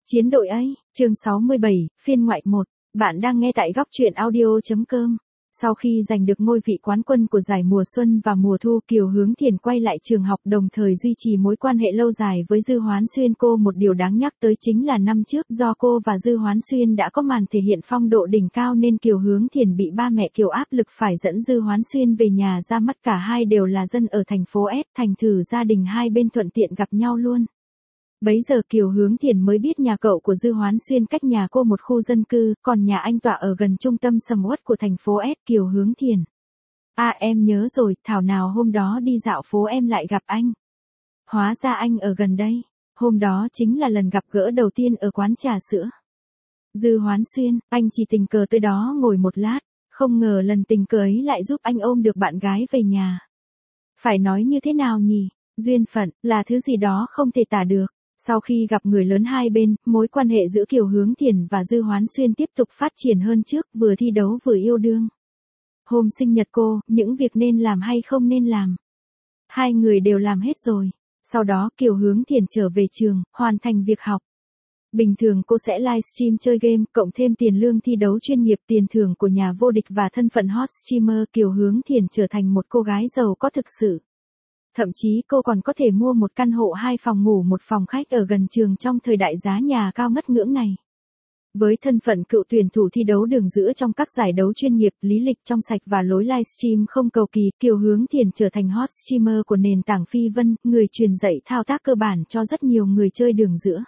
Chiến đội A, chương 67, phiên ngoại 1. Bạn đang nghe tại góc truyện audio.com. Sau khi giành được ngôi vị quán quân của giải mùa xuân và mùa thu, Kiều Hướng Thiền quay lại trường học đồng thời duy trì mối quan hệ lâu dài với Dư Hoán Xuyên. Một điều đáng nhắc tới chính là năm trước do cô và Dư Hoán Xuyên đã có màn thể hiện phong độ đỉnh cao nên Kiều Hướng Thiền bị ba mẹ Kiều áp lực phải dẫn Dư Hoán Xuyên về nhà. Ra mắt cả hai đều là dân ở thành phố S, thành thử gia đình hai bên thuận tiện gặp nhau luôn. Bấy giờ Kiều Hướng Thiền mới biết nhà cậu của Dư Hoán Xuyên cách nhà cô một khu dân cư, còn nhà anh tọa ở gần trung tâm sầm uất của thành phố S. Kiều Hướng Thiền: em nhớ rồi, thảo nào hôm đó đi dạo phố em lại gặp anh. Hóa ra anh ở gần đây. Hôm đó chính là lần gặp gỡ đầu tiên ở quán trà sữa. Dư Hoán Xuyên: anh chỉ tình cờ tới đó ngồi một lát, không ngờ lần tình cờ ấy lại giúp anh ôm được bạn gái về nhà. Phải nói như thế nào nhỉ? Duyên phận là thứ gì đó không thể tả được. Sau khi gặp người lớn hai bên, mối quan hệ giữa Kiều Hướng Thiền và Dư Hoán Xuyên tiếp tục phát triển hơn trước, vừa thi đấu vừa yêu đương. Hôm sinh nhật cô, những việc nên làm hay không nên làm, hai người đều làm hết rồi. Sau đó Kiều Hướng Thiền trở về trường, hoàn thành việc học. Bình thường cô sẽ livestream chơi game, cộng thêm tiền lương thi đấu chuyên nghiệp, tiền thưởng của nhà vô địch và thân phận hot streamer. Kiều Hướng Thiền trở thành một cô gái giàu có thực sự. Thậm chí cô còn có thể mua một căn hộ 2 phòng ngủ 1 phòng khách ở gần trường trong thời đại giá nhà cao ngất ngưỡng này. Với thân phận cựu tuyển thủ thi đấu đường giữa trong các giải đấu chuyên nghiệp, lý lịch trong sạch và lối livestream không cầu kỳ, Kiều Hướng Thiền trở thành hot streamer của nền tảng Phi Vân, người truyền dạy thao tác cơ bản cho rất nhiều người chơi đường giữa.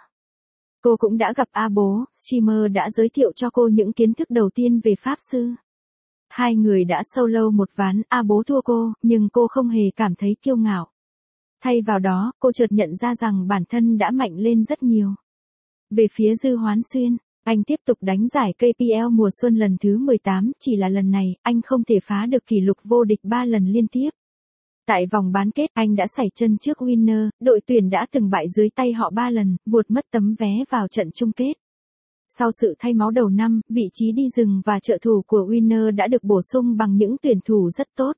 Cô cũng đã gặp A Bố, streamer đã giới thiệu cho cô những kiến thức đầu tiên về pháp sư. Hai người đã solo một ván, A Bố thua cô, nhưng cô không hề cảm thấy kiêu ngạo. Thay vào đó, cô chợt nhận ra rằng bản thân đã mạnh lên rất nhiều. Về phía Dư Hoán Xuyên, anh tiếp tục đánh giải KPL mùa xuân lần thứ 18, chỉ là lần này, anh không thể phá được kỷ lục vô địch 3 lần liên tiếp. Tại vòng bán kết, anh đã sẩy chân trước Winner, đội tuyển đã từng bại dưới tay họ 3 lần, vuột mất tấm vé vào trận chung kết. Sau sự thay máu đầu năm, vị trí đi rừng và trợ thủ của Winner đã được bổ sung bằng những tuyển thủ rất tốt.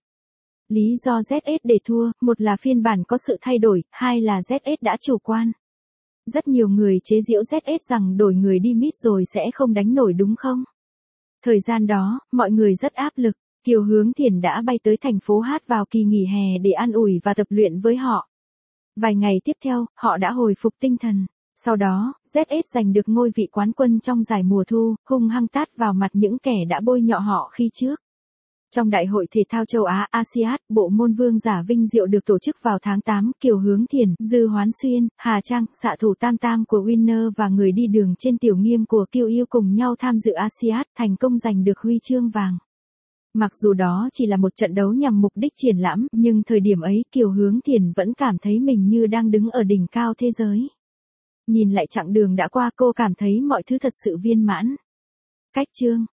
Lý do ZS để thua, một là phiên bản có sự thay đổi, hai là ZS đã chủ quan. Rất nhiều người chế giễu ZS rằng đổi người đi mid rồi sẽ không đánh nổi đúng không? Thời gian đó, mọi người rất áp lực, Kiều Hướng Thiền đã bay tới thành phố Hát vào kỳ nghỉ hè để an ủi và tập luyện với họ. Vài ngày tiếp theo, họ đã hồi phục tinh thần. Sau đó, ZS giành được ngôi vị quán quân trong giải mùa thu, hung hăng tát vào mặt những kẻ đã bôi nhọ họ khi trước. Trong Đại hội Thể thao châu Á ASEAN, bộ môn vương giả vinh diệu được tổ chức vào tháng 8, Kiều Hướng Thiền, Dư Hoán Xuyên, Hà Trang, xạ thủ tam tam của Winner và người đi đường trên tiểu nghiêm của Kiều Yêu cùng nhau tham dự ASEAN, thành công giành được huy chương vàng. Mặc dù đó chỉ là một trận đấu nhằm mục đích triển lãm, nhưng thời điểm ấy Kiều Hướng Thiền vẫn cảm thấy mình như đang đứng ở đỉnh cao thế giới. Nhìn lại chặng đường đã qua, cô cảm thấy mọi thứ thật sự viên mãn. Cách chương